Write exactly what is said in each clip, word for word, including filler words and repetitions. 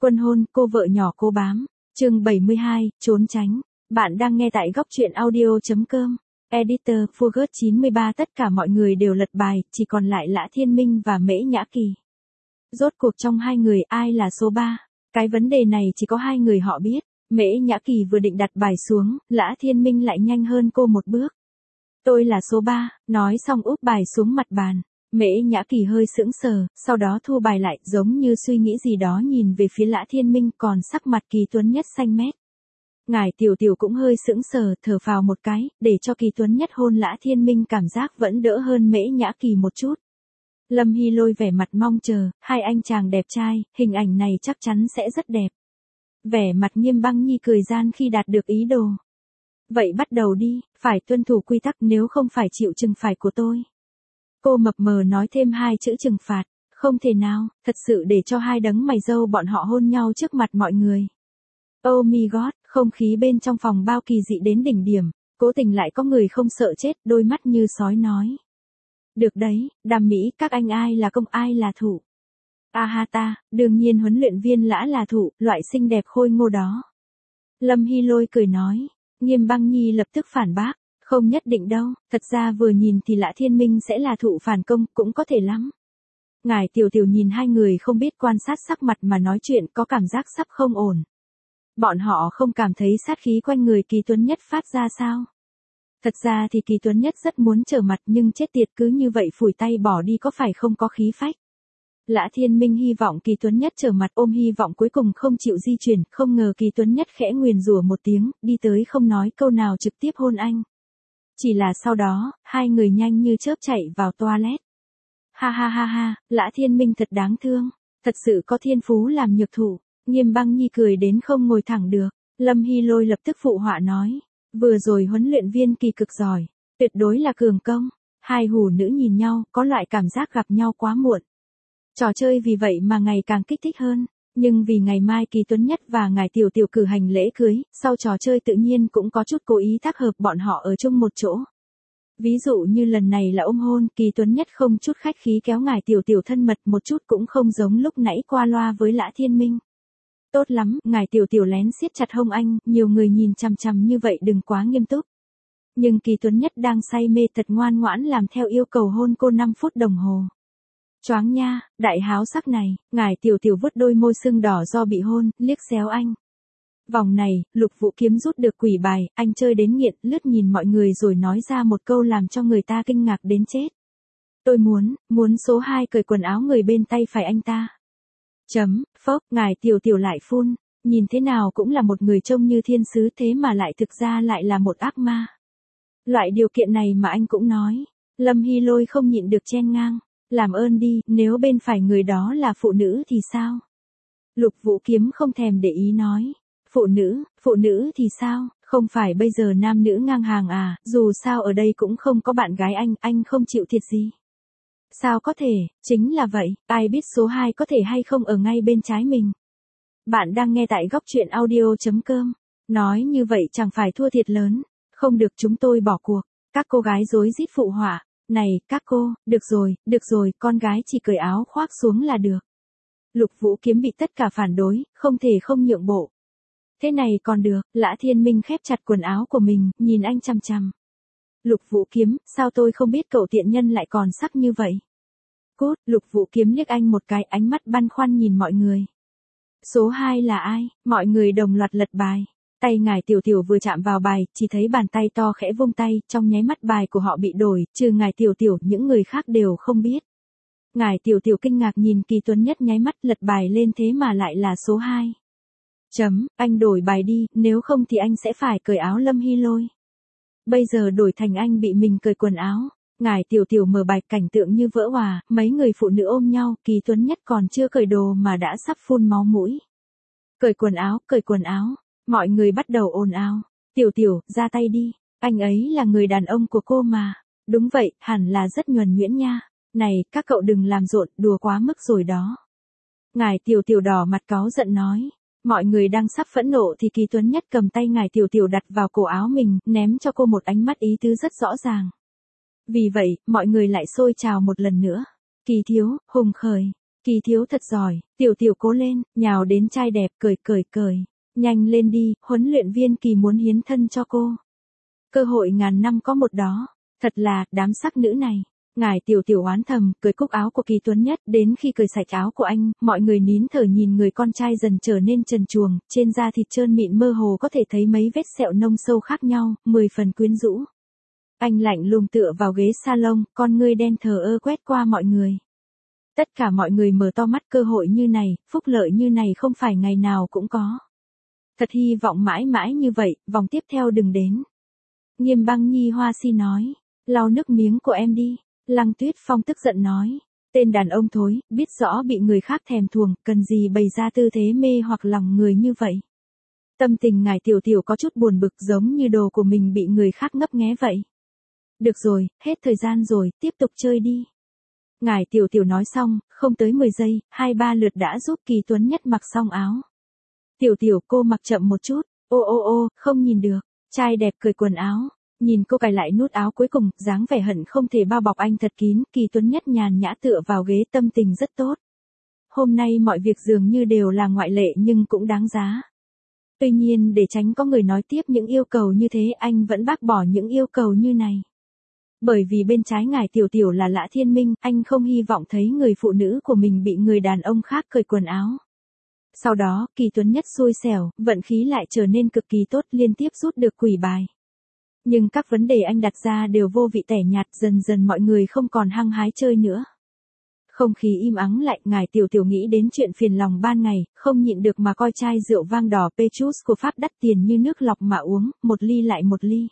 Quân hôn, cô vợ nhỏ cố bám. Chương bảy mươi hai, trốn tránh. Bạn đang nghe tại góc truyện audio.com. Editor Forget chín mươi ba. Tất cả mọi người đều lật bài, chỉ còn lại Lã Thiên Minh và Mễ Nhã Kỳ. Rốt cuộc trong hai người ai là số ba? Cái vấn đề này chỉ có hai người họ biết. Mễ Nhã Kỳ vừa định đặt bài xuống, Lã Thiên Minh lại nhanh hơn cô một bước. Tôi là số ba, nói xong úp bài xuống mặt bàn. Mễ Nhã Kỳ hơi sững sờ, sau đó thu bài lại, giống như suy nghĩ gì đó nhìn về phía Lã Thiên Minh, còn sắc mặt Kỳ Tuấn Nhất xanh mét. Ngải Tiểu Tiểu cũng hơi sững sờ, thở phào một cái, để cho Kỳ Tuấn Nhất hôn Lã Thiên Minh cảm giác vẫn đỡ hơn Mễ Nhã Kỳ một chút. Lâm Hy Lôi vẻ mặt mong chờ, hai anh chàng đẹp trai, hình ảnh này chắc chắn sẽ rất đẹp. Vẻ mặt Nghiêm Băng Nhi cười gian khi đạt được ý đồ. Vậy bắt đầu đi, phải tuân thủ quy tắc, nếu không phải chịu trừng phạt của tôi. Cô mập mờ nói thêm hai chữ trừng phạt, không thể nào, thật sự để cho hai đấng mày râu bọn họ hôn nhau trước mặt mọi người. Oh my god, không khí bên trong phòng bao kỳ dị đến đỉnh điểm, cố tình lại có người không sợ chết, đôi mắt như sói nói. Được đấy, Đàm Mỹ, các anh ai là công ai là thủ. A ha ta, đương nhiên huấn luyện viên Lã là thủ, loại xinh đẹp khôi ngô đó. Lâm Hy Lôi cười nói, Nghiêm Băng Nhi lập tức phản bác. Không nhất định đâu, thật ra vừa nhìn thì Lã Thiên Minh sẽ là thụ phản công, cũng có thể lắm. Ngải Tiểu Tiểu nhìn hai người không biết quan sát sắc mặt mà nói chuyện, có cảm giác sắp không ổn. Bọn họ không cảm thấy sát khí quanh người Kỳ Tuấn Nhất phát ra sao? Thật ra thì Kỳ Tuấn Nhất rất muốn trở mặt, nhưng chết tiệt cứ như vậy phủi tay bỏ đi có phải không có khí phách. Lã Thiên Minh hy vọng Kỳ Tuấn Nhất trở mặt, ôm hy vọng cuối cùng không chịu di chuyển, không ngờ Kỳ Tuấn Nhất khẽ nguyền rủa một tiếng, đi tới không nói câu nào trực tiếp hôn anh. Chỉ là sau đó, hai người nhanh như chớp chạy vào toilet. Ha ha ha ha, Lã Thiên Minh thật đáng thương, thật sự có thiên phú làm nhược thủ. Nghiêm Băng Nhi cười đến không ngồi thẳng được. Lâm Hy Lôi lập tức phụ họa nói, vừa rồi huấn luyện viên Kỳ cực giỏi, tuyệt đối là cường công. Hai hủ nữ nhìn nhau, có loại cảm giác gặp nhau quá muộn. Trò chơi vì vậy mà ngày càng kích thích hơn. Nhưng vì ngày mai Kỳ Tuấn Nhất và Ngải Tiểu Tiểu cử hành lễ cưới, sau trò chơi tự nhiên cũng có chút cố ý tác hợp bọn họ ở chung một chỗ. Ví dụ như lần này là ôm hôn, Kỳ Tuấn Nhất không chút khách khí kéo Ngải Tiểu Tiểu thân mật một chút, cũng không giống lúc nãy qua loa với Lã Thiên Minh. Tốt lắm, Ngải Tiểu Tiểu lén siết chặt hông anh, nhiều người nhìn chằm chằm như vậy đừng quá nghiêm túc. Nhưng Kỳ Tuấn Nhất đang say mê thật ngoan ngoãn làm theo yêu cầu hôn cô năm phút đồng hồ. Choáng nha, đại háo sắc này, Ngải Tiểu Tiểu vuốt đôi môi sưng đỏ do bị hôn, liếc xéo anh. Vòng này, Lục Vũ Kiếm rút được quỷ bài, anh chơi đến nghiện, lướt nhìn mọi người rồi nói ra một câu làm cho người ta kinh ngạc đến chết. Tôi muốn, muốn số hai cởi quần áo người bên tay phải anh ta. Chấm, phốc, Ngải Tiểu Tiểu lại phun, nhìn thế nào cũng là một người trông như thiên sứ thế mà lại thực ra lại là một ác ma. Loại điều kiện này mà anh cũng nói. Lâm Hy Lôi không nhịn được chen ngang. Làm ơn đi, nếu bên phải người đó là phụ nữ thì sao? Lục Vũ Kiếm không thèm để ý nói. Phụ nữ, phụ nữ thì sao, không phải bây giờ nam nữ ngang hàng à, dù sao ở đây cũng không có bạn gái anh, anh không chịu thiệt gì. Sao có thể, chính là vậy, ai biết số hai có thể hay không ở ngay bên trái mình. Bạn đang nghe tại góc truyện audio.com. Nói như vậy chẳng phải thua thiệt lớn, không được chúng tôi bỏ cuộc, các cô gái rối rít phụ họa. Này, các cô, được rồi, được rồi, con gái chỉ cởi áo khoác xuống là được. Lục Vũ Kiếm bị tất cả phản đối, không thể không nhượng bộ. Thế này còn được, Lã Thiên Minh khép chặt quần áo của mình, nhìn anh chằm chằm. Lục Vũ Kiếm, sao tôi không biết cậu tiện nhân lại còn sắc như vậy? Cút, Lục Vũ Kiếm liếc anh một cái, ánh mắt băn khoăn nhìn mọi người. Số hai là ai? Mọi người đồng loạt lật bài. Tay Ngải Tiểu Tiểu vừa chạm vào bài, chỉ thấy bàn tay to khẽ vung tay, trong nháy mắt bài của họ bị đổi, trừ Ngải Tiểu Tiểu, những người khác đều không biết. Ngải Tiểu Tiểu kinh ngạc nhìn Kỳ Tuấn Nhất nháy mắt, lật bài lên thế mà lại là số hai. Chấm, anh đổi bài đi, nếu không thì anh sẽ phải cởi áo. Lâm Hy Lôi. Bây giờ đổi thành anh bị mình cởi quần áo. Ngải Tiểu Tiểu mở bài, cảnh tượng như vỡ hòa, mấy người phụ nữ ôm nhau, Kỳ Tuấn Nhất còn chưa cởi đồ mà đã sắp phun máu mũi. Cởi quần áo, cởi quần áo. Mọi người bắt đầu ồn ào. Tiểu Tiểu, ra tay đi. Anh ấy là người đàn ông của cô mà. Đúng vậy, hẳn là rất nhuần nhuyễn nha. Này, các cậu đừng làm rộn, đùa quá mức rồi đó. Ngải Tiểu Tiểu đỏ mặt cáu giận nói. Mọi người đang sắp phẫn nộ thì Kỳ Tuấn Nhất cầm tay Ngải Tiểu Tiểu đặt vào cổ áo mình, ném cho cô một ánh mắt ý tứ rất rõ ràng. Vì vậy, mọi người lại xôi trào một lần nữa. Kỳ thiếu, hùng khởi. Kỳ thiếu thật giỏi, tiểu tiểu cố lên, nhào đến trai đẹp cười cười cười. Nhanh lên đi, huấn luyện viên Kỳ muốn hiến thân cho cô. Cơ hội ngàn năm có một đó. Thật là, đám sắc nữ này. Ngài tiểu tiểu oán thầm, cười cúc áo của Kỳ Tuấn Nhất, đến khi cởi sạch áo của anh, mọi người nín thở nhìn người con trai dần trở nên trần truồng, trên da thịt trơn mịn mơ hồ có thể thấy mấy vết sẹo nông sâu khác nhau, mười phần quyến rũ. Anh lạnh lùng tựa vào ghế salon, con ngươi đen thờ ơ quét qua mọi người. Tất cả mọi người mở to mắt, cơ hội như này, phúc lợi như này không phải ngày nào cũng có. Thật hy vọng mãi mãi như vậy, vòng tiếp theo đừng đến. Nghiêm Băng Nhi Hoa Si nói, lau nước miếng của em đi. Lăng Tuyết Phong tức giận nói, tên đàn ông thối, biết rõ bị người khác thèm thuồng, cần gì bày ra tư thế mê hoặc lòng người như vậy. Tâm tình ngài tiểu tiểu có chút buồn bực, giống như đồ của mình bị người khác ngấp nghé vậy. Được rồi, hết thời gian rồi, tiếp tục chơi đi. Ngài tiểu tiểu nói xong, không tới mười giây, hai ba lượt đã giúp Kỳ Tuấn Nhất mặc xong áo. Tiểu tiểu cô mặc chậm một chút, ô ô ô, không nhìn được, trai đẹp cởi quần áo. Nhìn cô cài lại nút áo cuối cùng, dáng vẻ hận không thể bao bọc anh thật kín, Kỳ Tuấn Nhất nhàn nhã tựa vào ghế, tâm tình rất tốt. Hôm nay mọi việc dường như đều là ngoại lệ nhưng cũng đáng giá. Tuy nhiên để tránh có người nói tiếp những yêu cầu như thế, anh vẫn bác bỏ những yêu cầu như này. Bởi vì bên trái ngài tiểu tiểu là Lã Thiên Minh, anh không hy vọng thấy người phụ nữ của mình bị người đàn ông khác cởi quần áo. Sau đó, Kỳ Tuấn Nhất xui xẻo, vận khí lại trở nên cực kỳ tốt, liên tiếp rút được quỷ bài. Nhưng các vấn đề anh đặt ra đều vô vị tẻ nhạt, dần dần mọi người không còn hăng hái chơi nữa. Không khí im ắng lại, ngài tiểu tiểu nghĩ đến chuyện phiền lòng ban ngày, không nhịn được mà coi chai rượu vang đỏ Petrus của Pháp đắt tiền như nước lọc mà uống, một ly lại một ly.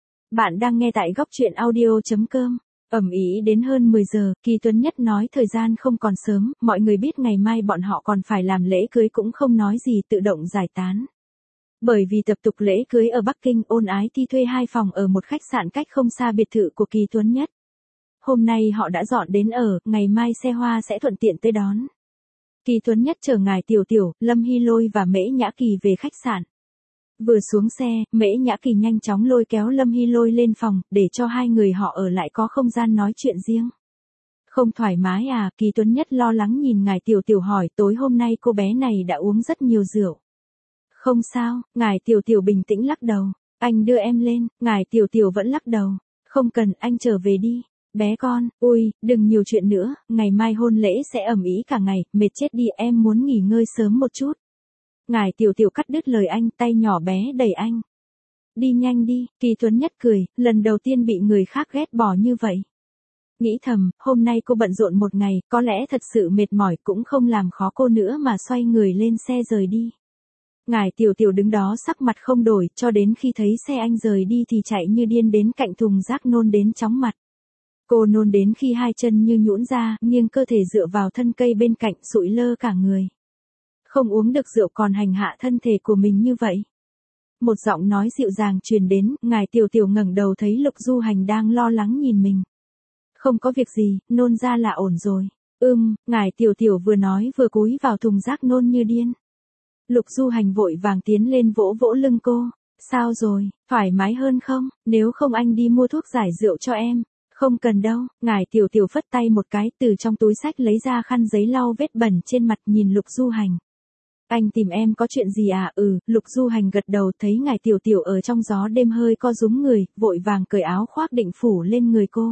Bạn đang nghe tại góc truyện audio.com. Ầm ĩ đến hơn mười giờ, Kỳ Tuấn Nhất nói thời gian không còn sớm, mọi người biết ngày mai bọn họ còn phải làm lễ cưới cũng không nói gì, tự động giải tán. Bởi vì tập tục lễ cưới ở Bắc Kinh, Ôn Ái Ti thuê hai phòng ở một khách sạn cách không xa biệt thự của Kỳ Tuấn Nhất. Hôm nay họ đã dọn đến ở, ngày mai xe hoa sẽ thuận tiện tới đón. Kỳ Tuấn Nhất chở ngài tiểu tiểu, Lâm Hy Lôi và Mễ Nhã Kỳ về khách sạn. Vừa xuống xe, Mễ Nhã Kỳ nhanh chóng lôi kéo Lâm Hy Lôi lên phòng, để cho hai người họ ở lại có không gian nói chuyện riêng. Không thoải mái à, Kỳ Tuấn Nhất lo lắng nhìn ngài tiểu tiểu hỏi, tối hôm nay cô bé này đã uống rất nhiều rượu. Không sao, ngài tiểu tiểu bình tĩnh lắc đầu. Anh đưa em lên, ngài tiểu tiểu vẫn lắc đầu. Không cần, anh trở về đi. Bé con, ui, đừng nhiều chuyện nữa, ngày mai hôn lễ sẽ ầm ĩ cả ngày, mệt chết đi, em muốn nghỉ ngơi sớm một chút. Ngài tiểu tiểu cắt đứt lời anh, tay nhỏ bé đẩy anh. Đi nhanh đi, Kỳ Tuấn Nhất cười, lần đầu tiên bị người khác ghét bỏ như vậy. Nghĩ thầm, hôm nay cô bận rộn một ngày, có lẽ thật sự mệt mỏi, cũng không làm khó cô nữa mà xoay người lên xe rời đi. Ngài tiểu tiểu đứng đó sắc mặt không đổi, cho đến khi thấy xe anh rời đi thì chạy như điên đến cạnh thùng rác nôn đến chóng mặt. Cô nôn đến khi hai chân như nhũn ra, nghiêng cơ thể dựa vào thân cây bên cạnh, sụi lơ cả người. Không uống được rượu còn hành hạ thân thể của mình như vậy. Một giọng nói dịu dàng truyền đến, ngài tiểu tiểu ngẩng đầu thấy Lục Du Hành đang lo lắng nhìn mình. Không có việc gì, nôn ra là ổn rồi. Ưm, ngài tiểu tiểu vừa nói vừa cúi vào thùng rác nôn như điên. Lục Du Hành vội vàng tiến lên vỗ vỗ lưng cô. Sao rồi, thoải mái hơn không, nếu không anh đi mua thuốc giải rượu cho em. Không cần đâu, ngài tiểu tiểu phất tay một cái, từ trong túi xách lấy ra khăn giấy lau vết bẩn trên mặt, nhìn Lục Du Hành. Anh tìm em có chuyện gì à? Ừ, Lục Du Hành gật đầu, thấy ngài tiểu tiểu ở trong gió đêm hơi co rúm người, vội vàng cởi áo khoác định phủ lên người cô.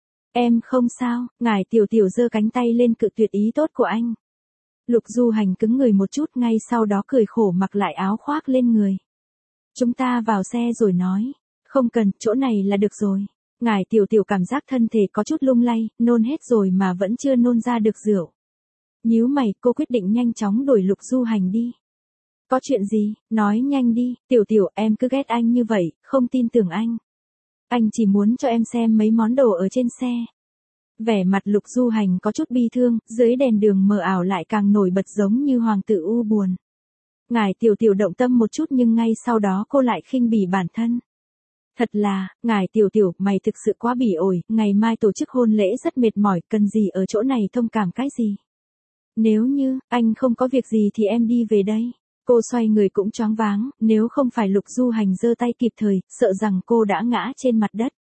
Em không sao, ngài tiểu tiểu giơ cánh tay lên cự tuyệt ý tốt của anh. Lục Du Hành cứng người một chút, ngay sau đó cười khổ mặc lại áo khoác lên người. Chúng ta vào xe rồi nói. Không cần, chỗ này là được rồi. Ngài tiểu tiểu cảm giác thân thể có chút lung lay, nôn hết rồi mà vẫn chưa nôn ra được rượu. Nhíu mày, cô quyết định nhanh chóng đuổi Lục Du Hành đi. Có chuyện gì, nói nhanh đi, tiểu tiểu, em cứ ghét anh như vậy, không tin tưởng anh. Anh chỉ muốn cho em xem mấy món đồ ở trên xe. Vẻ mặt Lục Du Hành có chút bi thương, dưới đèn đường mờ ảo lại càng nổi bật giống như hoàng tử u buồn. Ngài tiểu tiểu động tâm một chút nhưng ngay sau đó cô lại khinh bỉ bản thân. Thật là, ngài tiểu tiểu, mày thực sự quá bỉ ổi, ngày mai tổ chức hôn lễ rất mệt mỏi, cần gì ở chỗ này thông cảm cái gì. Nếu như, anh không có việc gì thì em đi về đây. Cô xoay người cũng choáng váng, nếu không phải Lục Du Hành giơ tay kịp thời, sợ rằng cô đã ngã trên mặt đất.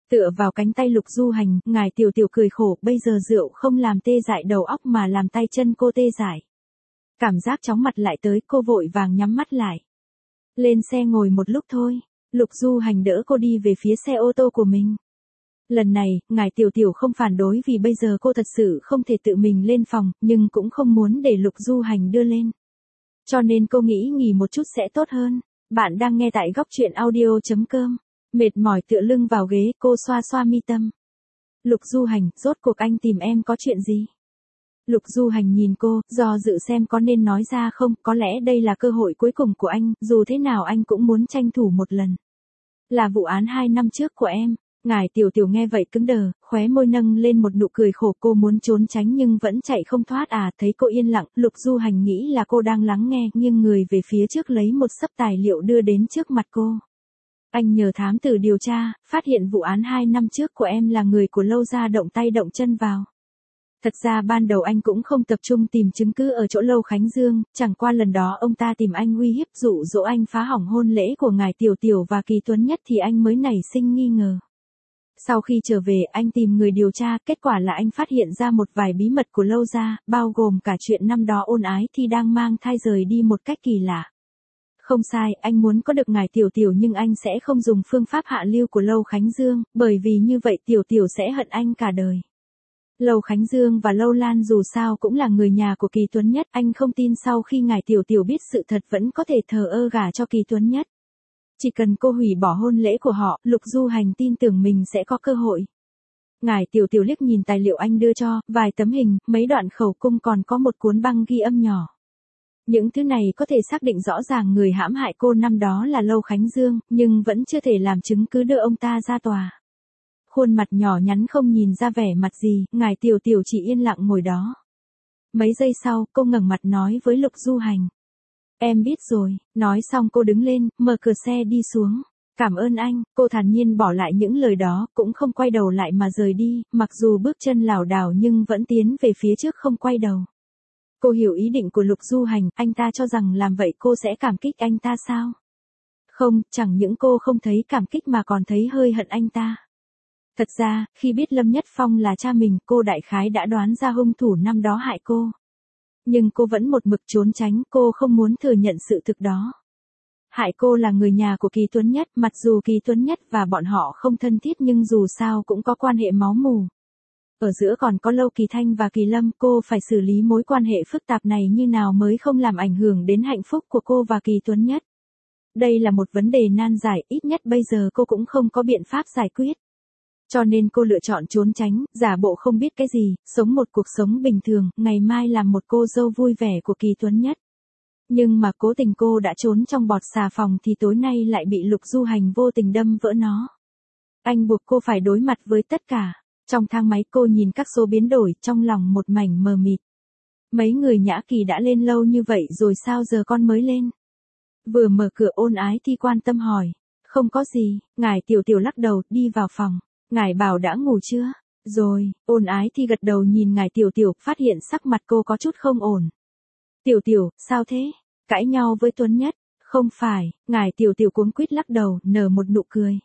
Tựa vào cánh tay Lục Du Hành, ngài Tiểu Tiểu cười khổ, bây giờ rượu không làm tê dại đầu óc mà làm tay chân cô tê dại. Cảm giác chóng mặt lại tới, cô vội vàng nhắm mắt lại. Lên xe ngồi một lúc thôi, Lục Du Hành đỡ cô đi về phía xe ô tô của mình. Lần này, ngài Tiểu Tiểu không phản đối vì bây giờ cô thật sự không thể tự mình lên phòng, nhưng cũng không muốn để Lục Du Hành đưa lên. Cho nên cô nghĩ nghỉ một chút sẽ tốt hơn. Bạn đang nghe tại góc truyện audio.com. Mệt mỏi tựa lưng vào ghế, cô xoa xoa mi tâm. Lục Du Hành, rốt cuộc anh tìm em có chuyện gì? Lục Du Hành nhìn cô, do dự xem có nên nói ra không, có lẽ đây là cơ hội cuối cùng của anh, dù thế nào anh cũng muốn tranh thủ một lần. Là vụ án hai năm trước của em. Ngài Tiểu Tiểu nghe vậy cứng đờ, khóe môi nâng lên một nụ cười khổ, cô muốn trốn tránh nhưng vẫn chạy không thoát à, thấy cô yên lặng, Lục Du Hành nghĩ là cô đang lắng nghe, nghiêng người về phía trước lấy một xấp tài liệu đưa đến trước mặt cô. Anh nhờ thám tử điều tra, phát hiện vụ án hai năm trước của em là người của Lâu gia động tay động chân vào. Thật ra ban đầu anh cũng không tập trung tìm chứng cứ ở chỗ Lâu Khánh Dương, chẳng qua lần đó ông ta tìm anh uy hiếp dụ dỗ anh phá hỏng hôn lễ của ngài Tiểu Tiểu và Kỳ Tuấn Nhất thì anh mới nảy sinh nghi ngờ. Sau khi trở về anh tìm người điều tra, kết quả là anh phát hiện ra một vài bí mật của Lâu gia, bao gồm cả chuyện năm đó Ôn Ái Thi đang mang thai rời đi một cách kỳ lạ. Không sai, anh muốn có được ngài Tiểu Tiểu nhưng anh sẽ không dùng phương pháp hạ lưu của Lâu Khánh Dương, bởi vì như vậy Tiểu Tiểu sẽ hận anh cả đời. Lâu Khánh Dương và Lâu Lan dù sao cũng là người nhà của Kỳ Tuấn Nhất, anh không tin sau khi ngài Tiểu Tiểu biết sự thật vẫn có thể thờ ơ gả cho Kỳ Tuấn Nhất. Chỉ cần cô hủy bỏ hôn lễ của họ, Lục Du Hành tin tưởng mình sẽ có cơ hội. Ngài Tiểu Tiểu liếc nhìn tài liệu anh đưa cho, vài tấm hình, mấy đoạn khẩu cung còn có một cuốn băng ghi âm nhỏ. Những thứ này có thể xác định rõ ràng người hãm hại cô năm đó là Lâu Khánh Dương, nhưng vẫn chưa thể làm chứng cứ đưa ông ta ra tòa. Khuôn mặt nhỏ nhắn không nhìn ra vẻ mặt gì, ngài Tiểu Tiểu chỉ yên lặng ngồi đó. Mấy giây sau, cô ngẩng mặt nói với Lục Du Hành. Em biết rồi, nói xong cô đứng lên, mở cửa xe đi xuống. Cảm ơn anh, cô thản nhiên bỏ lại những lời đó, cũng không quay đầu lại mà rời đi, mặc dù bước chân lảo đảo nhưng vẫn tiến về phía trước không quay đầu. Cô hiểu ý định của Lục Du Hành, anh ta cho rằng làm vậy cô sẽ cảm kích anh ta sao? Không, chẳng những cô không thấy cảm kích mà còn thấy hơi hận anh ta. Thật ra, khi biết Lâm Nhất Phong là cha mình, cô đại khái đã đoán ra hung thủ năm đó hại cô. Nhưng cô vẫn một mực trốn tránh, cô không muốn thừa nhận sự thực đó. Hại cô là người nhà của Kỳ Tuấn Nhất, mặc dù Kỳ Tuấn Nhất và bọn họ không thân thiết nhưng dù sao cũng có quan hệ máu mủ. Ở giữa còn có Lâu Kỳ Thanh và Kỳ Lâm, cô phải xử lý mối quan hệ phức tạp này như nào mới không làm ảnh hưởng đến hạnh phúc của cô và Kỳ Tuấn Nhất. Đây là một vấn đề nan giải, ít nhất bây giờ cô cũng không có biện pháp giải quyết. Cho nên cô lựa chọn trốn tránh, giả bộ không biết cái gì, sống một cuộc sống bình thường, ngày mai làm một cô dâu vui vẻ của Kỳ Tuấn Nhất. Nhưng mà cố tình cô đã trốn trong bọt xà phòng thì tối nay lại bị Lục Du Hành vô tình đâm vỡ nó. Anh buộc cô phải đối mặt với tất cả. Trong thang máy cô nhìn các số biến đổi, trong lòng một mảnh mờ mịt. Mấy người Nhã Kỳ đã lên lâu như vậy rồi sao giờ con mới lên? Vừa mở cửa Ôn Ái Thi quan tâm hỏi. Không có gì, ngài Tiểu Tiểu lắc đầu, đi vào phòng. Ngài bảo đã ngủ chưa? Rồi, Ôn Ái Thi gật đầu nhìn ngài Tiểu Tiểu, phát hiện sắc mặt cô có chút không ổn. Tiểu Tiểu, sao thế? Cãi nhau với Tuấn Nhất? Không phải, ngài Tiểu Tiểu cuống quýt lắc đầu, nở một nụ cười.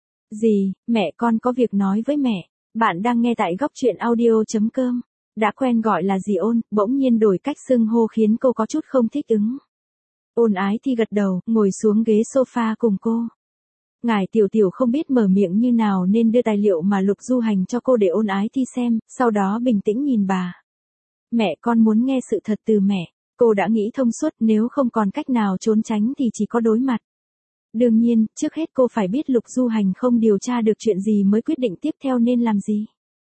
Gì, mẹ con có việc nói với mẹ. Bạn đang nghe tại góc truyện audio.com. Đã quen gọi là dì Ôn, bỗng nhiên đổi cách xưng hô khiến cô có chút không thích ứng. Ôn Ái Thi gật đầu, ngồi xuống ghế sofa cùng cô. Ngài Tiểu Tiểu không biết mở miệng như nào nên đưa tài liệu mà Lục Du Hành cho cô để Ôn Ái Thi xem, sau đó bình tĩnh nhìn bà. Mẹ con muốn nghe sự thật từ mẹ. Cô đã nghĩ thông suốt, nếu không còn cách nào trốn tránh thì chỉ có đối mặt. Đương nhiên, trước hết cô phải biết Lục Du Hành không điều tra được chuyện gì mới quyết định tiếp theo nên làm gì.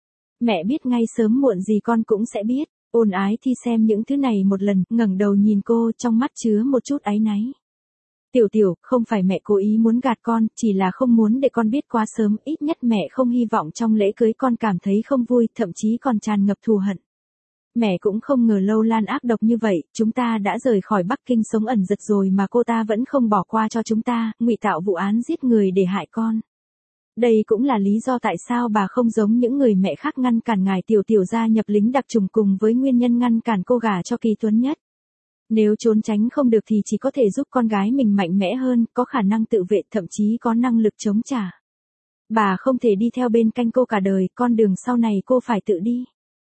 Mẹ biết ngay sớm muộn gì con cũng sẽ biết. Ôn Ái Thi xem những thứ này một lần, ngẩng đầu nhìn cô, trong mắt chứa một chút áy náy. Tiểu Tiểu, không phải mẹ cố ý muốn gạt con, chỉ là không muốn để con biết quá sớm, ít nhất mẹ không hy vọng trong lễ cưới con cảm thấy không vui, thậm chí còn tràn ngập thù hận. Mẹ cũng không ngờ Lâu Lan ác độc như vậy, chúng ta đã rời khỏi Bắc Kinh sống ẩn giật rồi mà cô ta vẫn không bỏ qua cho chúng ta, ngụy tạo vụ án giết người để hại con. Đây cũng là lý do tại sao bà không giống những người mẹ khác ngăn cản ngài Tiểu Tiểu gia nhập lính đặc chủng cùng với nguyên nhân ngăn cản cô gả cho Kỳ Tuấn Nhất. Nếu trốn tránh không được thì chỉ có thể giúp con gái mình mạnh mẽ hơn, có khả năng tự vệ, thậm chí có năng lực chống trả. Bà không thể đi theo bên cạnh cô cả đời, con đường sau này cô phải tự đi.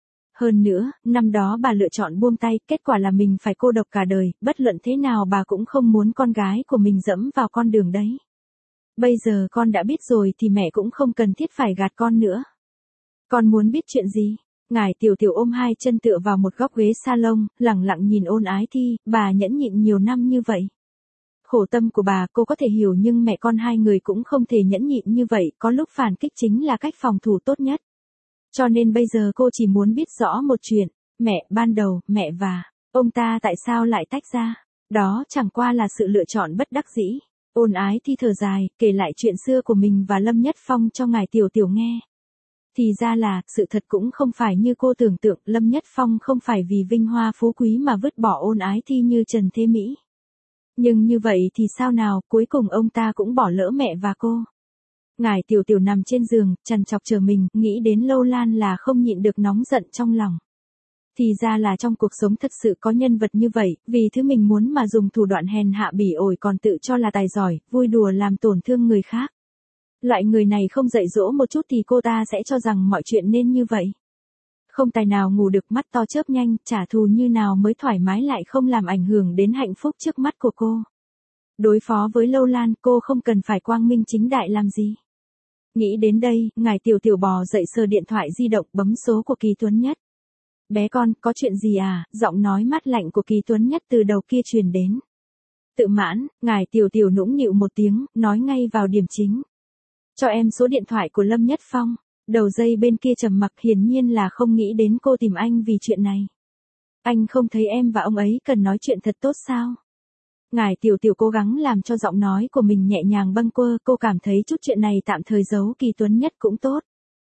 Hơn nữa, năm đó bà lựa chọn buông tay, kết quả là mình phải cô độc cả đời, bất luận thế nào bà cũng không muốn con gái của mình dẫm vào con đường đấy. Bây giờ con đã biết rồi thì mẹ cũng không cần thiết phải gạt con nữa. Con muốn biết chuyện gì? Ngài Tiểu Tiểu ôm hai chân tựa vào một góc ghế salon, lặng lặng nhìn Ôn Ái Thi, bà nhẫn nhịn nhiều năm như vậy. Khổ tâm của bà cô có thể hiểu nhưng mẹ con hai người cũng không thể nhẫn nhịn như vậy, có lúc phản kích chính là cách phòng thủ tốt nhất. Cho nên bây giờ cô chỉ muốn biết rõ một chuyện, mẹ, ban đầu, mẹ và ông ta tại sao lại tách ra. Đó chẳng qua là sự lựa chọn bất đắc dĩ. Ôn Ái Thi thở dài, kể lại chuyện xưa của mình và Lâm Nhất Phong cho ngài Tiểu Tiểu nghe. Thì ra là, sự thật cũng không phải như cô tưởng tượng, Lâm Nhất Phong không phải vì vinh hoa phú quý mà vứt bỏ Ôn Ái Thi như Trần Thế Mỹ. Nhưng như vậy thì sao nào, cuối cùng ông ta cũng bỏ lỡ mẹ và cô. Ngài Tiểu Tiểu nằm trên giường, trằn trọc chờ mình, nghĩ đến Lâu Lan là không nhịn được nóng giận trong lòng. Thì ra là trong cuộc sống thật sự có nhân vật như vậy, vì thứ mình muốn mà dùng thủ đoạn hèn hạ bỉ ổi còn tự cho là tài giỏi, vui đùa làm tổn thương người khác. Loại người này không dạy dỗ một chút thì cô ta sẽ cho rằng mọi chuyện nên như vậy. Không tài nào ngủ được, mắt to chớp nhanh, trả thù như nào mới thoải mái lại không làm ảnh hưởng đến hạnh phúc trước mắt của cô. Đối phó với Lâu Lan cô không cần phải quang minh chính đại làm gì. Nghĩ đến đây, ngài Tiểu Tiểu bò dậy sờ điện thoại di động bấm số của Kỳ Tuấn Nhất. Bé con, có chuyện gì à? Giọng nói mát lạnh của Kỳ Tuấn Nhất từ đầu kia truyền đến. Tự mãn, ngài Tiểu Tiểu nũng nịu một tiếng, nói ngay vào điểm chính. Cho em số điện thoại của Lâm Nhất Phong. Đầu dây bên kia trầm mặc, hiển nhiên là không nghĩ đến cô tìm anh vì chuyện này. Anh không thấy em và ông ấy cần nói chuyện thật tốt sao? Ngài Tiểu Tiểu cố gắng làm cho giọng nói của mình nhẹ nhàng bâng quơ, cô cảm thấy chút chuyện này tạm thời giấu Kỳ Tuấn Nhất cũng tốt.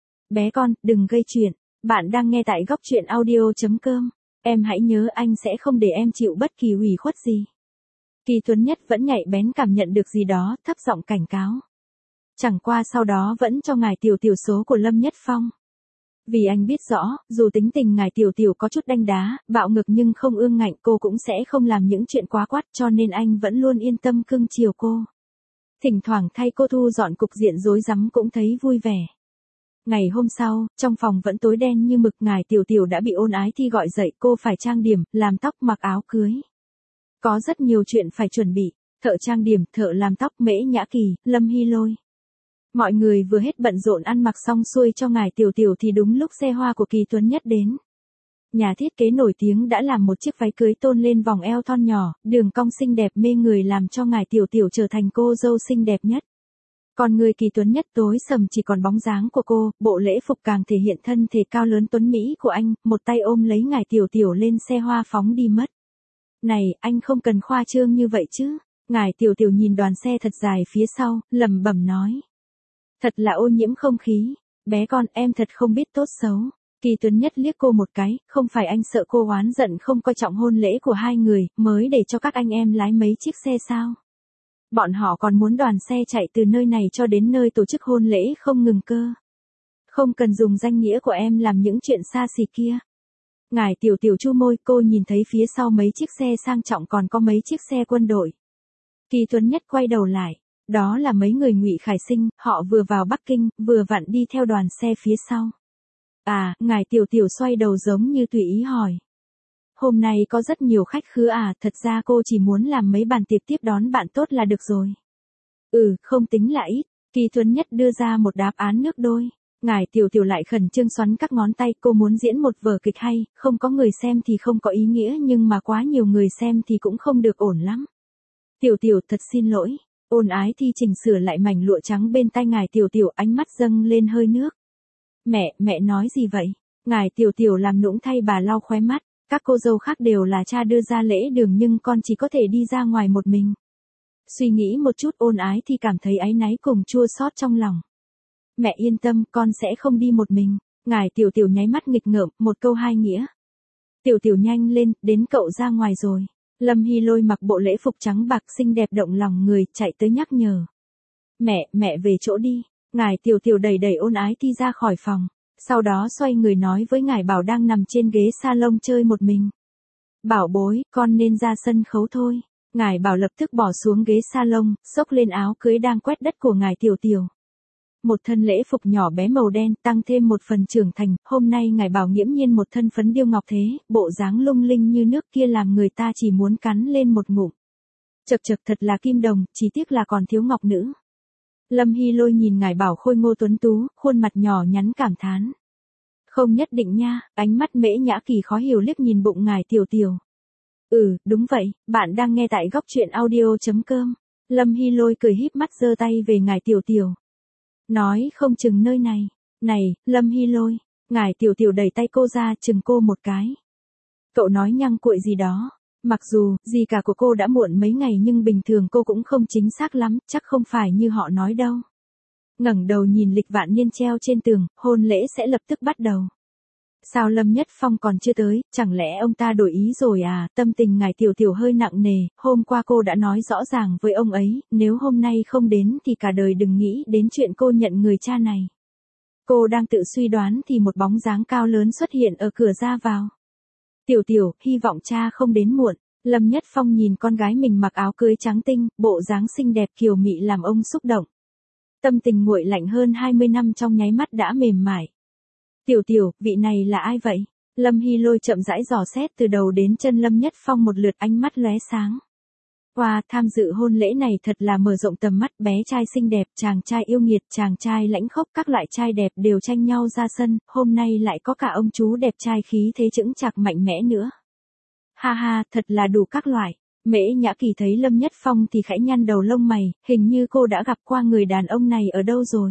Bé con, đừng gây chuyện, bạn đang nghe tại góc truyện audio chấm com. Em hãy nhớ anh sẽ không để em chịu bất kỳ ủy khuất gì. Kỳ Tuấn Nhất vẫn nhạy bén cảm nhận được gì đó, thấp giọng cảnh cáo. Chẳng qua sau đó vẫn cho ngài Tiểu Tiểu số của Lâm Nhất Phong. Vì anh biết rõ, dù tính tình ngài Tiểu Tiểu có chút đanh đá, bạo ngược nhưng không ương ngạnh, cô cũng sẽ không làm những chuyện quá quát, cho nên anh vẫn luôn yên tâm cưng chiều cô. Thỉnh thoảng thay cô thu dọn cục diện rối rắm cũng thấy vui vẻ. Ngày hôm sau, trong phòng vẫn tối đen như mực, ngài Tiểu Tiểu đã bị Ôn Ái Thi gọi dậy, cô phải trang điểm, làm tóc, mặc áo cưới. Có rất nhiều chuyện phải chuẩn bị, thợ trang điểm, thợ làm tóc, Mễ Nhã Kỳ, Lâm Hy Lôi. Mọi người vừa hết bận rộn ăn mặc xong xuôi cho ngài Tiểu Tiểu thì đúng lúc xe hoa của Kỳ Tuấn Nhất đến. Nhà thiết kế nổi tiếng đã làm một chiếc váy cưới tôn lên vòng eo thon nhỏ, đường cong xinh đẹp mê người làm cho ngài Tiểu Tiểu trở thành cô dâu xinh đẹp nhất. Còn người Kỳ Tuấn Nhất tối sầm chỉ còn bóng dáng của cô, bộ lễ phục càng thể hiện thân thể cao lớn tuấn mỹ của anh, một tay ôm lấy ngài Tiểu Tiểu lên xe hoa phóng đi mất. Này, anh không cần khoa trương như vậy chứ. Ngài Tiểu Tiểu nhìn đoàn xe thật dài phía sau, lẩm bẩm nói. Thật là ô nhiễm không khí, bé con em thật không biết tốt xấu. Kỳ Tuấn Nhất liếc cô một cái, không phải anh sợ cô oán giận không coi trọng hôn lễ của hai người, mới để cho các anh em lái mấy chiếc xe sao. Bọn họ còn muốn đoàn xe chạy từ nơi này cho đến nơi tổ chức hôn lễ không ngừng cơ. Không cần dùng danh nghĩa của em làm những chuyện xa xỉ kia. Ngài Tiểu Tiểu chu môi, cô nhìn thấy phía sau mấy chiếc xe sang trọng còn có mấy chiếc xe quân đội. Kỳ Tuấn Nhất quay đầu lại. Đó là mấy người Ngụy Khải Sinh, họ vừa vào Bắc Kinh, vừa vặn đi theo đoàn xe phía sau. À, ngài Tiểu Tiểu xoay đầu giống như tùy ý hỏi. Hôm nay có rất nhiều khách khứa à, thật ra cô chỉ muốn làm mấy bàn tiệc tiếp đón bạn tốt là được rồi. Ừ, không tính là ít. Kỳ Tuấn Nhất đưa ra một đáp án nước đôi. Ngài Tiểu Tiểu lại khẩn trương xoắn các ngón tay, cô muốn diễn một vở kịch hay, không có người xem thì không có ý nghĩa nhưng mà quá nhiều người xem thì cũng không được ổn lắm. Tiểu Tiểu thật xin lỗi. Ôn Ái Thi chỉnh sửa lại mảnh lụa trắng bên tai ngài Tiểu Tiểu, ánh mắt dâng lên hơi nước. Mẹ, mẹ nói gì vậy? Ngài Tiểu Tiểu làm nũng thay bà lau khóe mắt, các cô dâu khác đều là cha đưa ra lễ đường nhưng con chỉ có thể đi ra ngoài một mình. Suy nghĩ một chút, Ôn Ái Thi cảm thấy áy náy cùng chua xót trong lòng. Mẹ yên tâm, con sẽ không đi một mình. Ngài Tiểu Tiểu nháy mắt nghịch ngợm, một câu hai nghĩa. Tiểu Tiểu nhanh lên, đến cậu ra ngoài rồi. Lâm Hy Lôi mặc bộ lễ phục trắng bạc xinh đẹp động lòng người, chạy tới nhắc nhở. Mẹ, mẹ về chỗ đi. Ngài Tiểu Tiểu đẩy đẩy Ôn Ái Thi ra khỏi phòng. Sau đó xoay người nói với ngài Bảo đang nằm trên ghế salon chơi một mình. Bảo bối, con nên ra sân khấu thôi. Ngài Bảo lập tức bỏ xuống ghế salon, xốc lên áo cưới đang quét đất của ngài Tiểu Tiểu. một thân lễ phục nhỏ bé màu đen, tăng thêm một phần trưởng thành, hôm nay ngài Bảo nghiễm nhiên một thân phấn điêu ngọc thế, bộ dáng lung linh như nước kia làm người ta chỉ muốn cắn lên một ngụm. Chậc chậc thật là kim đồng, chỉ tiếc là còn thiếu ngọc nữ. Lâm Hy Lôi nhìn ngài Bảo khôi ngô tuấn tú, khuôn mặt nhỏ nhắn cảm thán. Không nhất định nha, ánh mắt Mễ Nhã Kỳ khó hiểu liếc nhìn bụng ngài Tiểu Tiểu. Ừ, đúng vậy, bạn đang nghe tại góc truyện audio.com. Lâm Hy Lôi cười híp mắt giơ tay về ngài Tiểu Tiểu. Nói không chừng nơi này. Này, Lâm Hy Lôi. Ngài Tiểu Tiểu đẩy tay cô ra chừng cô một cái. Cậu nói nhăng cuội gì đó. Mặc dù, gì cả của cô đã muộn mấy ngày nhưng bình thường cô cũng không chính xác lắm, chắc không phải như họ nói đâu. Ngẩng đầu nhìn lịch vạn niên treo trên tường, hôn lễ sẽ lập tức bắt đầu. Sao Lâm Nhất Phong còn chưa tới, chẳng lẽ ông ta đổi ý rồi à, tâm tình ngài Tiểu Tiểu hơi nặng nề, hôm qua cô đã nói rõ ràng với ông ấy, nếu hôm nay không đến thì cả đời đừng nghĩ đến chuyện cô nhận người cha này. Cô đang tự suy đoán thì một bóng dáng cao lớn xuất hiện ở cửa ra vào. Tiểu Tiểu, hy vọng cha không đến muộn. Lâm Nhất Phong nhìn con gái mình mặc áo cưới trắng tinh, bộ dáng xinh đẹp kiều mị làm ông xúc động. Tâm tình nguội lạnh hơn hai mươi năm trong nháy mắt đã mềm mại. Tiểu Tiểu, vị này là ai vậy? Lâm Hy Lôi chậm rãi dò xét từ đầu đến chân Lâm Nhất Phong một lượt, ánh mắt lóe sáng. Wow, tham dự hôn lễ này thật là mở rộng tầm mắt, bé trai xinh đẹp, chàng trai yêu nghiệt, chàng trai lãnh khốc, các loại trai đẹp đều tranh nhau ra sân, hôm nay lại có cả ông chú đẹp trai khí thế chững chạc mạnh mẽ nữa. Ha ha, thật là đủ các loại. Mễ Nhã Kỳ thấy Lâm Nhất Phong thì khẽ nhăn đầu lông mày, hình như cô đã gặp qua người đàn ông này ở đâu rồi.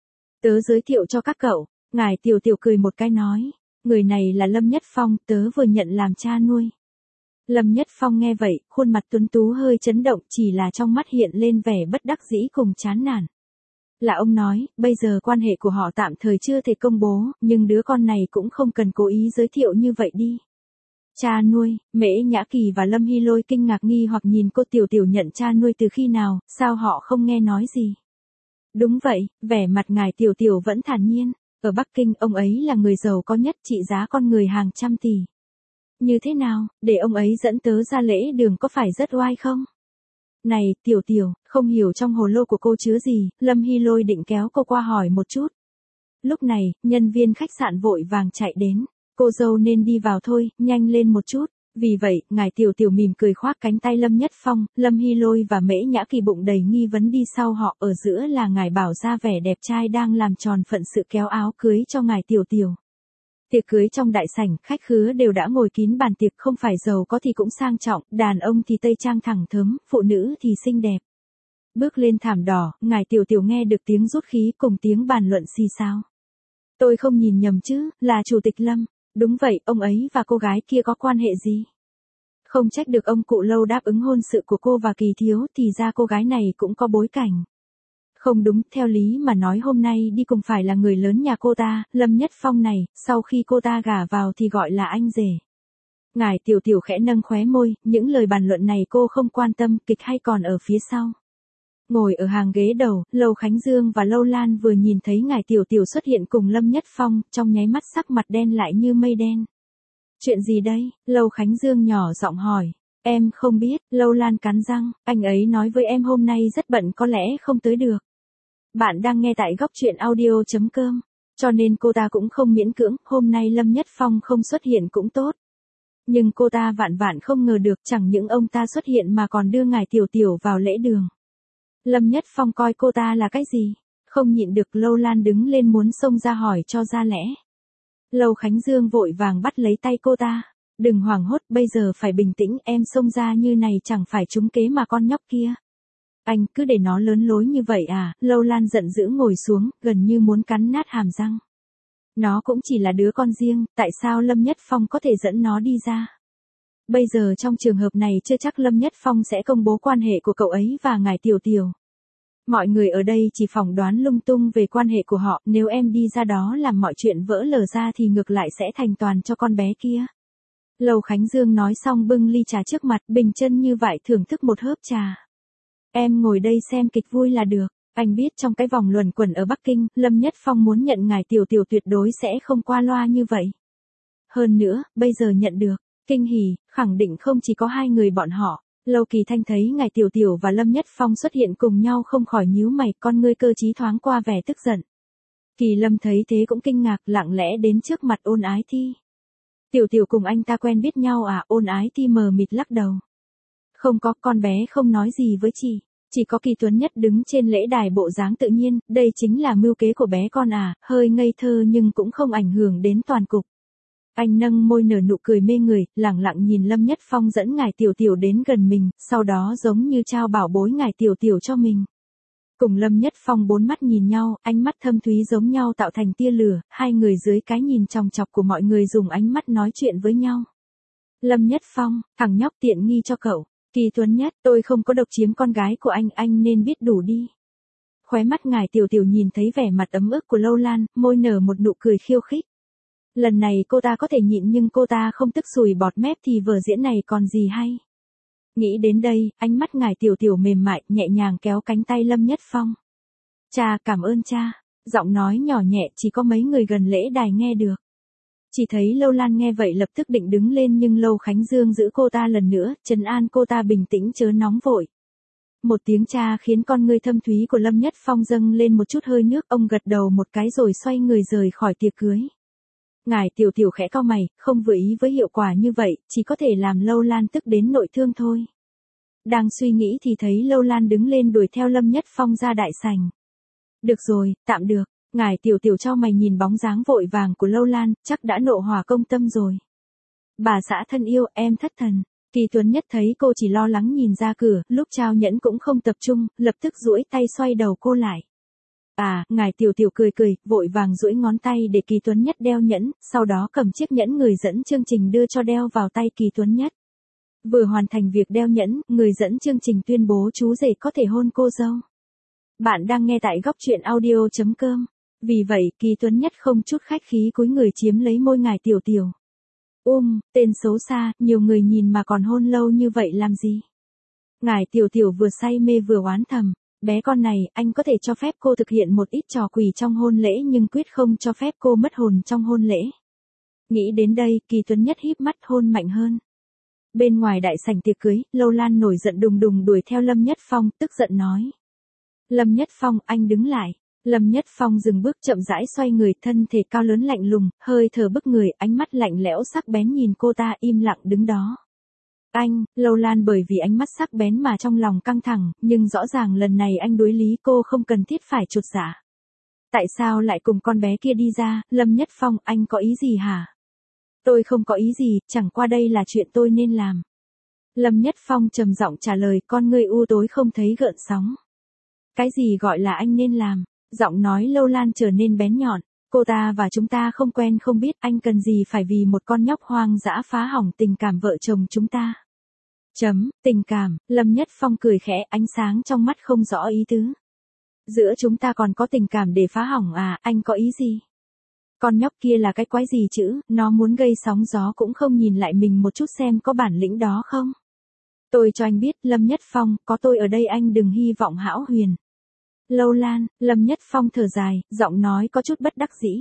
Tớ giới thiệu cho các cậu. Ngài Tiểu Tiểu cười một cái nói, người này là Lâm Nhất Phong, tớ vừa nhận làm cha nuôi. Lâm Nhất Phong nghe vậy, khuôn mặt tuấn tú hơi chấn động, chỉ là trong mắt hiện lên vẻ bất đắc dĩ cùng chán nản. Là ông nói, bây giờ quan hệ của họ tạm thời chưa thể công bố, nhưng đứa con này cũng không cần cố ý giới thiệu như vậy đi. Cha nuôi, Mễ Nhã Kỳ và Lâm Hy Lôi kinh ngạc nghi hoặc nhìn cô Tiểu Tiểu nhận cha nuôi từ khi nào, sao họ không nghe nói gì. Đúng vậy, vẻ mặt ngài Tiểu Tiểu vẫn thản nhiên. Ở Bắc Kinh, ông ấy là người giàu có nhất, trị giá con người hàng trăm tỷ. Như thế nào, để ông ấy dẫn tớ ra lễ đường có phải rất oai không? Này, Tiểu Tiểu, không hiểu trong hồ lô của cô chứa gì, Lâm Hy Lôi định kéo cô qua hỏi một chút. Lúc này, nhân viên khách sạn vội vàng chạy đến. Cô dâu nên đi vào thôi, nhanh lên một chút. Vì vậy, ngài Tiểu Tiểu mỉm cười khoác cánh tay Lâm Nhất Phong, Lâm Hy Lôi và Mễ Nhã Kỳ bụng đầy nghi vấn đi sau họ, ở giữa là ngài Bảo ra vẻ đẹp trai đang làm tròn phận sự kéo áo cưới cho ngài Tiểu Tiểu. Tiệc cưới trong đại sảnh, khách khứa đều đã ngồi kín bàn tiệc, không phải giàu có thì cũng sang trọng, đàn ông thì tây trang thẳng thớm, phụ nữ thì xinh đẹp. Bước lên thảm đỏ, ngài Tiểu Tiểu nghe được tiếng rút khí cùng tiếng bàn luận xì xào. Tôi không nhìn nhầm chứ, là Chủ tịch Lâm. Đúng vậy, ông ấy và cô gái kia có quan hệ gì? Không trách được ông cụ Lâu đáp ứng hôn sự của cô và Kỳ Thiếu, thì ra cô gái này cũng có bối cảnh. Không đúng, theo lý mà nói hôm nay đi cùng phải là người lớn nhà cô ta, Lâm Nhất Phong này, sau khi cô ta gả vào thì gọi là anh rể. Ngài Tiểu Tiểu khẽ nâng khóe môi, những lời bàn luận này cô không quan tâm, kịch hay còn ở phía sau. Ngồi ở hàng ghế đầu, Lâu Khánh Dương và Lâu Lan vừa nhìn thấy ngài Tiểu Tiểu xuất hiện cùng Lâm Nhất Phong, trong nháy mắt sắc mặt đen lại như mây đen. Chuyện gì đây? Lâu Khánh Dương nhỏ giọng hỏi. Em không biết, Lâu Lan cắn răng, anh ấy nói với em hôm nay rất bận có lẽ không tới được. Bạn đang nghe tại góc truyện audio.com, cho nên cô ta cũng không miễn cưỡng, hôm nay Lâm Nhất Phong không xuất hiện cũng tốt. Nhưng cô ta vạn vạn không ngờ được, chẳng những ông ta xuất hiện mà còn đưa ngài Tiểu Tiểu vào lễ đường. Lâm Nhất Phong coi cô ta là cái gì? Không nhịn được, Lâu Lan đứng lên muốn xông ra hỏi cho ra lẽ. Lâu Khánh Dương vội vàng bắt lấy tay cô ta. Đừng hoảng hốt, bây giờ phải bình tĩnh, em xông ra như này chẳng phải trúng kế mà con nhóc kia. Anh cứ để nó lớn lối như vậy à? Lâu Lan giận dữ ngồi xuống, gần như muốn cắn nát hàm răng. Nó cũng chỉ là đứa con riêng, tại sao Lâm Nhất Phong có thể dẫn nó đi ra? Bây giờ trong trường hợp này chưa chắc Lâm Nhất Phong sẽ công bố quan hệ của cậu ấy và ngài Tiểu Tiểu. Mọi người ở đây chỉ phỏng đoán lung tung về quan hệ của họ, nếu em đi ra đó làm mọi chuyện vỡ lở ra thì ngược lại sẽ thành toàn cho con bé kia. Lâu Khánh Dương nói xong bưng ly trà trước mặt, bình chân như vậy thưởng thức một hớp trà. Em ngồi đây xem kịch vui là được. Anh biết trong cái vòng luẩn quẩn ở Bắc Kinh, Lâm Nhất Phong muốn nhận ngài Tiểu Tiểu tuyệt đối sẽ không qua loa như vậy. Hơn nữa, bây giờ nhận được, kinh hỉ, khẳng định không chỉ có hai người bọn họ. Lâu Kỳ Thanh thấy ngài Tiểu Tiểu và Lâm Nhất Phong xuất hiện cùng nhau không khỏi nhíu mày, con ngươi cơ trí thoáng qua vẻ tức giận. Kỳ Lâm thấy thế cũng kinh ngạc, lặng lẽ đến trước mặt Ôn Ái Thi. Tiểu Tiểu cùng anh ta quen biết nhau à? Ôn Ái Thi mờ mịt lắc đầu. Không có, con bé không nói gì với chị. Chỉ có Kỳ Tuấn Nhất đứng trên lễ đài bộ dáng tự nhiên, đây chính là mưu kế của bé con à, hơi ngây thơ nhưng cũng không ảnh hưởng đến toàn cục. Anh nâng môi nở nụ cười mê người, lẳng lặng nhìn Lâm Nhất Phong dẫn ngài Tiểu Tiểu đến gần mình, sau đó giống như trao bảo bối ngài Tiểu Tiểu cho mình. Cùng Lâm Nhất Phong bốn mắt nhìn nhau, ánh mắt thâm thúy giống nhau tạo thành tia lửa, hai người dưới cái nhìn chòng chọc của mọi người dùng ánh mắt nói chuyện với nhau. Lâm Nhất Phong, thằng nhóc tiện nghi cho cậu. Kỳ Tuấn Nhất, tôi không có độc chiếm con gái của anh, anh nên biết đủ đi. Khóe mắt ngài Tiểu Tiểu nhìn thấy vẻ mặt ấm ức của Lâu Lan, môi nở một nụ cười khiêu khích. Lần này cô ta có thể nhịn nhưng cô ta không tức sùi bọt mép thì vở diễn này còn gì hay. Nghĩ đến đây, ánh mắt ngài Tiểu Tiểu mềm mại, nhẹ nhàng kéo cánh tay Lâm Nhất Phong. Cha, cảm ơn cha. Giọng nói nhỏ nhẹ chỉ có mấy người gần lễ đài nghe được. Chỉ thấy Lâu Lan nghe vậy lập tức định đứng lên nhưng Lâu Khánh Dương giữ cô ta lần nữa, trấn an cô ta bình tĩnh chớ nóng vội. Một tiếng cha khiến con ngươi thâm thúy của Lâm Nhất Phong dâng lên một chút hơi nước, ông gật đầu một cái rồi xoay người rời khỏi tiệc cưới. Ngài Tiểu Tiểu khẽ cau mày, không vừa ý với hiệu quả như vậy, chỉ có thể làm Lâu Lan tức đến nội thương thôi. Đang suy nghĩ thì thấy Lâu Lan đứng lên đuổi theo Lâm Nhất Phong ra đại sảnh. Được rồi, tạm được. Ngài Tiểu Tiểu cho mày nhìn bóng dáng vội vàng của Lâu Lan, chắc đã nộ hỏa công tâm rồi. Bà xã thân yêu, em thất thần. Kỳ Tuấn Nhất thấy cô chỉ lo lắng nhìn ra cửa, lúc trao nhẫn cũng không tập trung, lập tức duỗi tay xoay đầu cô lại. À, ngài Tiểu Tiểu cười cười, vội vàng duỗi ngón tay để Kỳ Tuấn Nhất đeo nhẫn, sau đó cầm chiếc nhẫn người dẫn chương trình đưa cho đeo vào tay Kỳ Tuấn Nhất. Vừa hoàn thành việc đeo nhẫn, người dẫn chương trình tuyên bố chú rể có thể hôn cô dâu. Bạn đang nghe tại góc truyện audio chấm com. Vì vậy, Kỳ Tuấn Nhất không chút khách khí cúi người chiếm lấy môi ngài Tiểu Tiểu. Um, tên xấu xa, nhiều người nhìn mà còn hôn lâu như vậy làm gì? Ngài Tiểu Tiểu vừa say mê vừa oán thầm. Bé con này, anh có thể cho phép cô thực hiện một ít trò quỷ trong hôn lễ nhưng quyết không cho phép cô mất hồn trong hôn lễ. Nghĩ đến đây, Kỳ Tuấn Nhất híp mắt hôn mạnh hơn. Bên ngoài đại sảnh tiệc cưới, Lâu Lan nổi giận đùng đùng đuổi theo Lâm Nhất Phong, tức giận nói. Lâm Nhất Phong, anh đứng lại. Lâm Nhất Phong dừng bước chậm rãi xoay người, thân thể cao lớn lạnh lùng, hơi thở bức người, ánh mắt lạnh lẽo sắc bén nhìn cô ta im lặng đứng đó. Anh, Lâu Lan bởi vì ánh mắt sắc bén mà trong lòng căng thẳng, nhưng rõ ràng lần này anh đối lý cô không cần thiết phải chột dạ. Tại sao lại cùng con bé kia đi ra? Lâm Nhất Phong, anh có ý gì hả? Tôi không có ý gì, chẳng qua đây là chuyện tôi nên làm. Lâm Nhất Phong trầm giọng trả lời, con ngươi u tối không thấy gợn sóng. Cái gì gọi là anh nên làm? Giọng nói Lâu Lan trở nên bén nhọn. Cô ta và chúng ta không quen không biết, anh cần gì phải vì một con nhóc hoang dã phá hỏng tình cảm vợ chồng chúng ta. Chấm, tình cảm, Lâm Nhất Phong cười khẽ, ánh sáng trong mắt không rõ ý tứ. Giữa chúng ta còn có tình cảm để phá hỏng à, anh có ý gì? Con nhóc kia là cái quái gì chứ, nó muốn gây sóng gió cũng không nhìn lại mình một chút xem có bản lĩnh đó không? Tôi cho anh biết, Lâm Nhất Phong, có tôi ở đây anh đừng hy vọng hão huyền. Lâu Lan, Lâm Nhất Phong thở dài, giọng nói có chút bất đắc dĩ.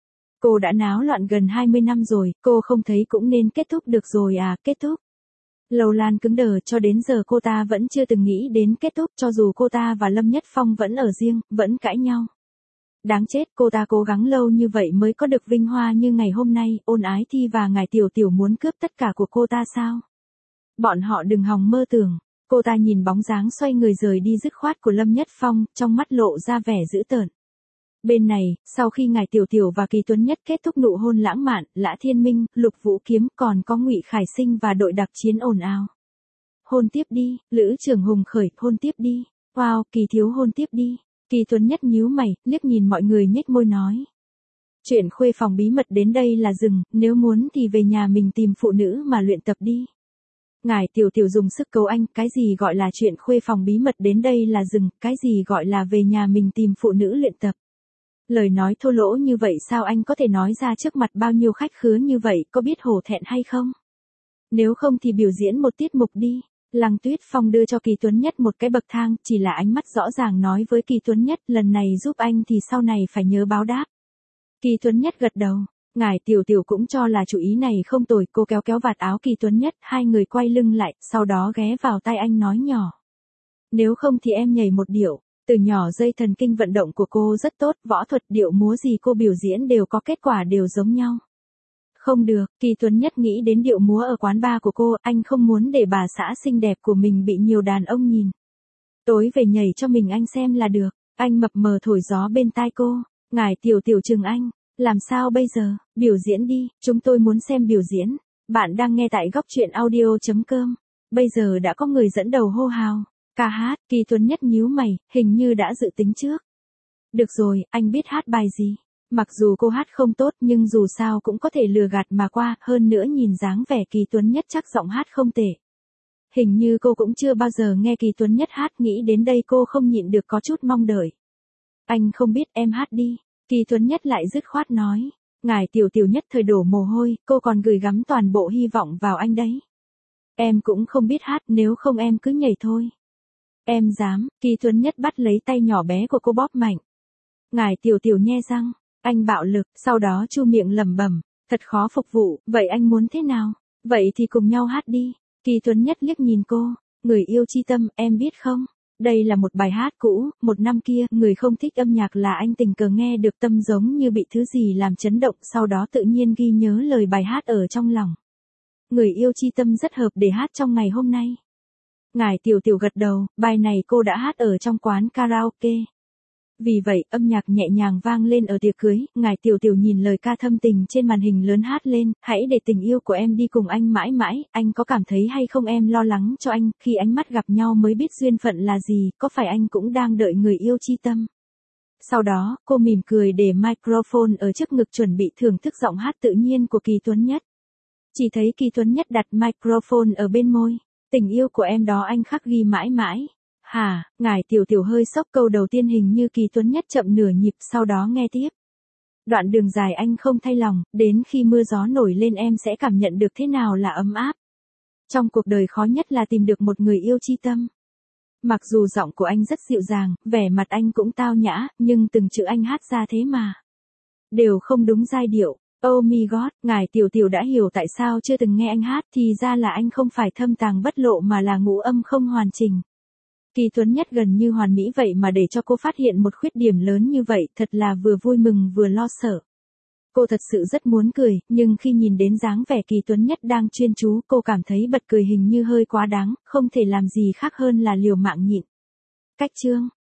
Cô đã náo loạn gần hai mươi năm rồi, cô không thấy cũng nên kết thúc được rồi à, kết thúc. Lâu Lan cứng đờ, cho đến giờ cô ta vẫn chưa từng nghĩ đến kết thúc, cho dù cô ta và Lâm Nhất Phong vẫn ở riêng, vẫn cãi nhau. Đáng chết, cô ta cố gắng lâu như vậy mới có được vinh hoa như ngày hôm nay, Ôn Ái Thi và ngài Tiểu Tiểu muốn cướp tất cả của cô ta sao? Bọn họ đừng hòng mơ tưởng. Cô ta nhìn bóng dáng xoay người rời đi dứt khoát của Lâm Nhất Phong, trong mắt lộ ra vẻ dữ tợn. Bên này, sau khi ngài Tiểu Tiểu và Kỳ Tuấn Nhất kết thúc nụ hôn lãng mạn, Lã Thiên Minh, Lục Vũ Kiếm, còn có Ngụy Khải Sinh và đội đặc chiến ồn ào. Hôn tiếp đi, Lữ Trường Hùng khởi, hôn tiếp đi. Wow, Kỳ thiếu hôn tiếp đi. Kỳ Tuấn Nhất nhíu mày, liếc nhìn mọi người nhếch môi nói. Chuyện khuê phòng bí mật đến đây là dừng, nếu muốn thì về nhà mình tìm phụ nữ mà luyện tập đi. Ngài Tiểu Tiểu dùng sức cầu anh, cái gì gọi là chuyện khuê phòng bí mật đến đây là dừng, cái gì gọi là về nhà mình tìm phụ nữ luyện tập. Lời nói thô lỗ như vậy sao anh có thể nói ra trước mặt bao nhiêu khách khứa như vậy, có biết hổ thẹn hay không? Nếu không thì biểu diễn một tiết mục đi. Lăng Tuyết Phong đưa cho Kỳ Tuấn Nhất một cái bậc thang, chỉ là ánh mắt rõ ràng nói với Kỳ Tuấn Nhất, lần này giúp anh thì sau này phải nhớ báo đáp. Kỳ Tuấn Nhất gật đầu. Ngải Tiểu Tiểu cũng cho là chủ ý này không tồi, cô kéo kéo vạt áo Kỳ Tuấn Nhất, hai người quay lưng lại, sau đó ghé vào tai anh nói nhỏ. Nếu không thì em nhảy một điệu, từ nhỏ dây thần kinh vận động của cô rất tốt, võ thuật điệu múa gì cô biểu diễn đều có kết quả đều giống nhau. Không được, Kỳ Tuấn Nhất nghĩ đến điệu múa ở quán bar của cô, anh không muốn để bà xã xinh đẹp của mình bị nhiều đàn ông nhìn. Tối về nhảy cho mình anh xem là được, anh mập mờ thổi gió bên tai cô, Ngải Tiểu Tiểu chừng anh, làm sao bây giờ, biểu diễn đi, chúng tôi muốn xem biểu diễn. Bạn đang nghe tại góc truyện audio chấm com, bây giờ đã có người dẫn đầu hô hào, ca hát, Kỳ Tuấn Nhất nhíu mày, hình như đã dự tính trước. Được rồi, anh biết hát bài gì? Mặc dù cô hát không tốt nhưng dù sao cũng có thể lừa gạt mà qua, hơn nữa nhìn dáng vẻ Kỳ Tuấn Nhất chắc giọng hát không tệ. Hình như cô cũng chưa bao giờ nghe Kỳ Tuấn Nhất hát, nghĩ đến đây cô không nhịn được có chút mong đợi. Anh không biết, em hát đi. Kỳ Tuấn Nhất lại dứt khoát nói. Ngải Tiểu Tiểu nhất thời đổ mồ hôi, cô còn gửi gắm toàn bộ hy vọng vào anh đấy. Em cũng không biết hát, nếu không em cứ nhảy thôi. Em dám, Kỳ Tuấn Nhất bắt lấy tay nhỏ bé của cô bóp mạnh. Ngải Tiểu Tiểu nhe răng, anh bạo lực, sau đó chu miệng lẩm bẩm, thật khó phục vụ, vậy anh muốn thế nào? Vậy thì cùng nhau hát đi. Kỳ Tuấn Nhất liếc nhìn cô, người yêu chi tâm, em biết không? Đây là một bài hát cũ, một năm kia, người không thích âm nhạc là anh tình cờ nghe được tâm giống như bị thứ gì làm chấn động, sau đó tự nhiên ghi nhớ lời bài hát ở trong lòng. Người yêu chi tâm rất hợp để hát trong ngày hôm nay. Ngải Tiểu Tiểu gật đầu, bài này cô đã hát ở trong quán karaoke. Vì vậy, âm nhạc nhẹ nhàng vang lên ở tiệc cưới, Ngải Tiểu Tiểu nhìn lời ca thâm tình trên màn hình lớn hát lên, hãy để tình yêu của em đi cùng anh mãi mãi, anh có cảm thấy hay không, em lo lắng cho anh, khi ánh mắt gặp nhau mới biết duyên phận là gì, có phải anh cũng đang đợi người yêu chi tâm. Sau đó, cô mỉm cười để microphone ở trước ngực chuẩn bị thưởng thức giọng hát tự nhiên của Kỳ Tuấn Nhất. Chỉ thấy Kỳ Tuấn Nhất đặt microphone ở bên môi, tình yêu của em đó anh khắc ghi mãi mãi. Hả, Ngải Tiểu Tiểu hơi sốc, câu đầu tiên hình như Kỳ Tuấn Nhất chậm nửa nhịp, sau đó nghe tiếp. Đoạn đường dài anh không thay lòng, đến khi mưa gió nổi lên em sẽ cảm nhận được thế nào là ấm áp. Trong cuộc đời khó nhất là tìm được một người yêu chi tâm. Mặc dù giọng của anh rất dịu dàng, vẻ mặt anh cũng tao nhã, nhưng từng chữ anh hát ra thế mà đều không đúng giai điệu. Oh my god, Ngải Tiểu Tiểu đã hiểu tại sao chưa từng nghe anh hát, thì ra là anh không phải thâm tàng bất lộ mà là ngũ âm không hoàn chỉnh. Kỳ Tuấn Nhất gần như hoàn mỹ vậy mà để cho cô phát hiện một khuyết điểm lớn như vậy, thật là vừa vui mừng vừa lo sợ. Cô thật sự rất muốn cười, nhưng khi nhìn đến dáng vẻ Kỳ Tuấn Nhất đang chuyên chú, cô cảm thấy bật cười hình như hơi quá đáng, không thể làm gì khác hơn là liều mạng nhịn. Cách chương